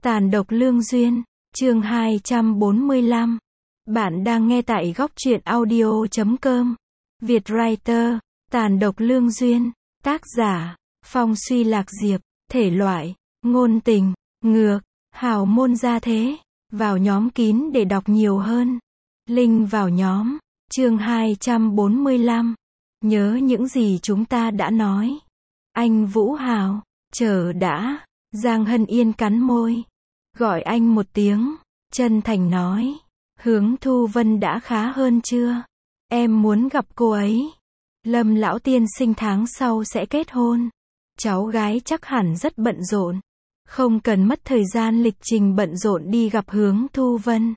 Tàn độc lương duyên, chương 245. Bạn đang nghe tại góc truyện audio.com. Vietwriter, Tàn độc lương duyên, tác giả, Phong Suy Lạc Diệp, thể loại, ngôn tình, ngược, hào môn gia thế. Vào nhóm kín để đọc nhiều hơn. Link vào nhóm, chương 245. Nhớ những gì chúng ta đã nói. Anh Vũ Hào, chờ đã. Giang Hân Yên cắn môi. Gọi anh một tiếng, chân thành nói. Hướng Thu Vân đã khá hơn chưa? Em muốn gặp cô ấy. Lâm lão tiên sinh tháng sau sẽ kết hôn. Cháu gái chắc hẳn rất bận rộn. Không cần mất thời gian lịch trình bận rộn đi gặp Hướng Thu Vân.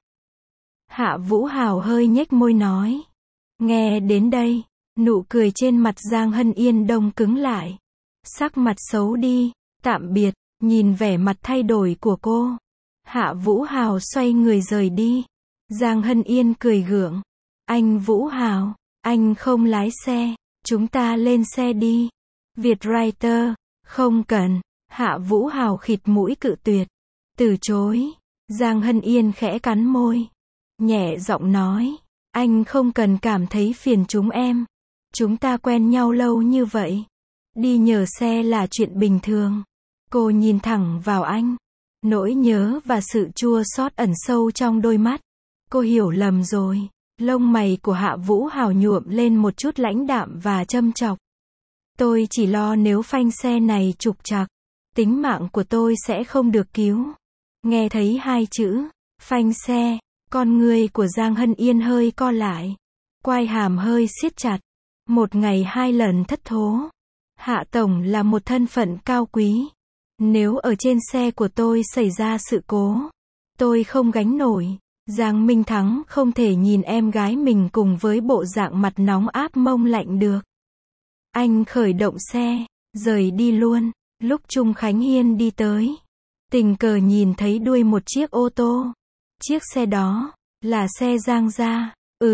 Hạ Vũ Hào hơi nhếch môi nói. Nghe đến đây, nụ cười trên mặt Giang Hân Yên đông cứng lại. Sắc mặt xấu đi, tạm biệt, nhìn vẻ mặt thay đổi của cô. Hạ Vũ Hào xoay người rời đi. Giang Hân Yên cười gượng. Anh Vũ Hào, anh không lái xe, chúng ta lên xe đi. Vietwriter, không cần. Hạ Vũ Hào khịt mũi cự tuyệt. Từ chối. Giang Hân Yên khẽ cắn môi. Nhẹ giọng nói. Anh không cần cảm thấy phiền chúng em. Chúng ta quen nhau lâu như vậy. Đi nhờ xe là chuyện bình thường. Cô nhìn thẳng vào anh. Nỗi nhớ và sự chua xót ẩn sâu trong đôi mắt. Cô hiểu lầm rồi. Lông mày của Hạ Vũ Hào nhuộm lên một chút lãnh đạm và châm chọc. Tôi chỉ lo nếu phanh xe này trục trặc, tính mạng của tôi sẽ không được cứu. Nghe thấy hai chữ, phanh xe, con người của Giang Hân Yên hơi co lại. Quai hàm hơi siết chặt. Một ngày hai lần thất thố. Hạ Tổng là một thân phận cao quý. Nếu ở trên xe của tôi xảy ra sự cố, tôi không gánh nổi. Giang Minh Thắng không thể nhìn em gái mình cùng với bộ dạng mặt nóng áp mông lạnh được. Anh khởi động xe, rời đi luôn. Lúc Trung Khánh Hiên đi tới, tình cờ nhìn thấy đuôi một chiếc ô tô. Chiếc xe đó, là xe Giang gia.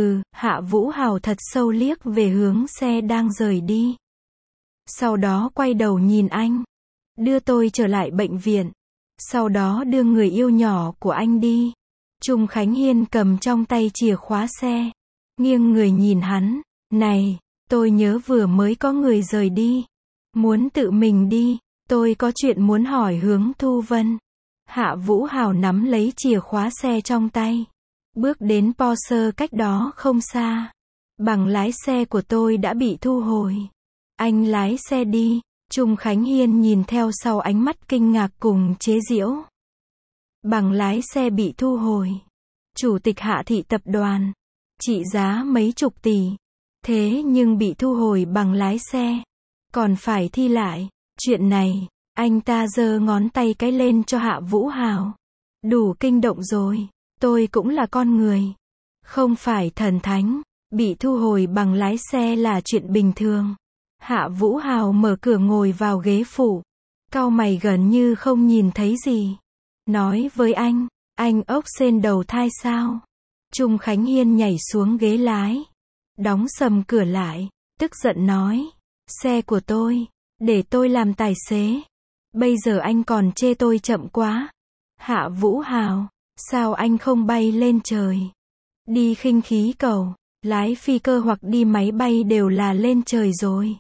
Hạ Vũ Hào thật sâu liếc về hướng xe đang rời đi. Sau đó quay đầu nhìn anh. Đưa tôi trở lại bệnh viện. Sau đó đưa người yêu nhỏ của anh đi. Trung Khánh Hiên cầm trong tay chìa khóa xe. Nghiêng người nhìn hắn. Này, tôi nhớ vừa mới có người rời đi. Muốn tự mình đi. Tôi có chuyện muốn hỏi Hướng Thu Vân. Hạ Vũ Hào nắm lấy chìa khóa xe trong tay. Bước đến Porsche cách đó không xa. Bằng lái xe của tôi đã bị thu hồi. Anh lái xe đi. Trung Khánh Hiên nhìn theo sau ánh mắt kinh ngạc cùng chế giễu. Bằng lái xe bị thu hồi. Chủ tịch Hạ thị tập đoàn. Trị giá mấy chục tỷ. Thế nhưng bị thu hồi bằng lái xe. Còn phải thi lại. Chuyện này, anh ta giơ ngón tay cái lên cho Hạ Vũ Hào. Đủ kinh động rồi. Tôi cũng là con người. Không phải thần thánh. Bị thu hồi bằng lái xe là chuyện bình thường. Hạ Vũ Hào mở cửa ngồi vào ghế phụ. Cau mày gần như không nhìn thấy gì. Nói với anh ốc sên đầu thai sao? Trung Khánh Hiên nhảy xuống ghế lái. Đóng sầm cửa lại. Tức giận nói. Xe của tôi. Để tôi làm tài xế. Bây giờ anh còn chê tôi chậm quá. Hạ Vũ Hào. Sao anh không bay lên trời? Đi khinh khí cầu. Lái phi cơ hoặc đi máy bay đều là lên trời rồi.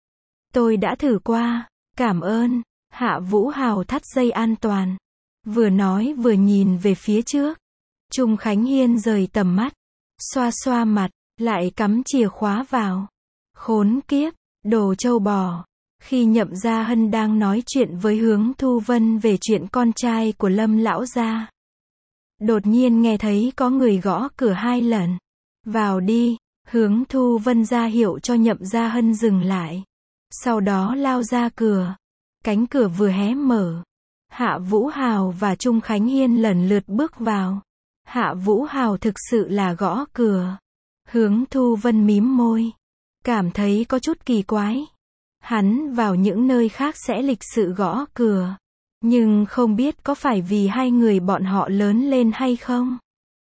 Tôi đã thử qua. Cảm ơn. Hạ Vũ Hào thắt dây an toàn. Vừa nói vừa nhìn về phía trước. Trung Khánh Hiên rời tầm mắt. Xoa xoa mặt. Lại cắm chìa khóa vào. Khốn kiếp. Đồ trâu bò. Khi Nhậm Gia Hân đang nói chuyện với Hướng Thu Vân về chuyện con trai của Lâm lão gia. Đột nhiên nghe thấy có người gõ cửa hai lần. Vào đi. Hướng Thu Vân ra hiệu cho Nhậm Gia Hân dừng lại. Sau đó lao ra cửa. Cánh cửa vừa hé mở. Hạ Vũ Hào và Trung Khánh Hiên lần lượt bước vào. Hạ Vũ Hào thực sự là gõ cửa. Hướng Thu Vân mím môi. Cảm thấy có chút kỳ quái. Hắn vào những nơi khác sẽ lịch sự gõ cửa. Nhưng không biết có phải vì hai người bọn họ lớn lên hay không.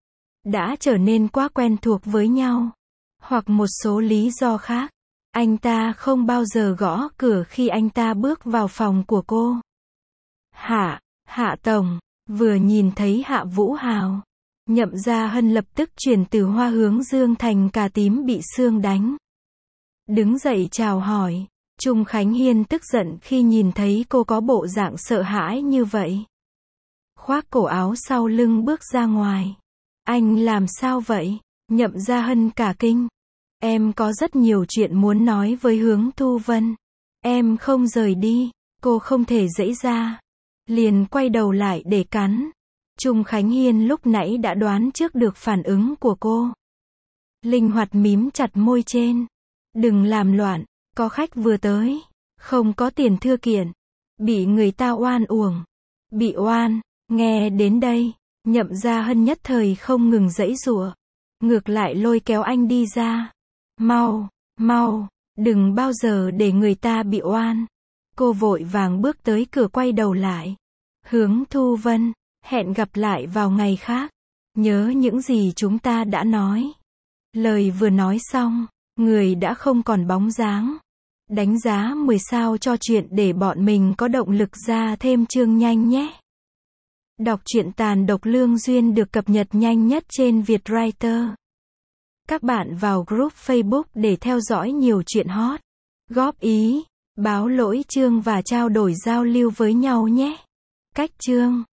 Đã trở nên quá quen thuộc với nhau. Hoặc một số lý do khác. Anh ta không bao giờ gõ cửa khi anh ta bước vào phòng của cô. Hạ Tổng, Vừa nhìn thấy Hạ Vũ Hào, Nhậm Gia Hân lập tức chuyển từ hoa hướng dương thành cà tím bị xương đánh. Đứng dậy chào hỏi. Trung Khánh Hiên tức giận khi nhìn thấy cô có bộ dạng sợ hãi như vậy. Khoác cổ áo sau lưng bước ra ngoài. Anh làm sao vậy? Nhậm Gia Hân cả kinh. Em có rất nhiều chuyện muốn nói với Hướng Thu Vân. Em không rời đi. Cô không thể giãy ra. Liền quay đầu lại để cắn. Trung Khánh Hiên lúc nãy đã đoán trước được phản ứng của cô. Linh hoạt mím chặt môi trên. Đừng làm loạn, có khách vừa tới. Không có tiền thư kiện. Bị người ta oan uổng. Bị oan, nghe đến đây, Nhậm Gia Hân nhất thời không ngừng giãy giụa. Ngược lại lôi kéo anh đi ra. Mau, mau, đừng bao giờ để người ta bị oan. Cô vội vàng bước tới cửa quay đầu lại. Hướng Thu Vân, hẹn gặp lại vào ngày khác. Nhớ những gì chúng ta đã nói. Lời vừa nói xong, người đã không còn bóng dáng. Đánh giá 10 sao cho chuyện để bọn mình có động lực ra thêm chương nhanh nhé. Đọc truyện Tàn Độc Lương Duyên được cập nhật nhanh nhất trên Vietwriter. Các bạn vào group Facebook để theo dõi nhiều chuyện hot, góp ý, báo lỗi chương và trao đổi giao lưu với nhau nhé. Cách chương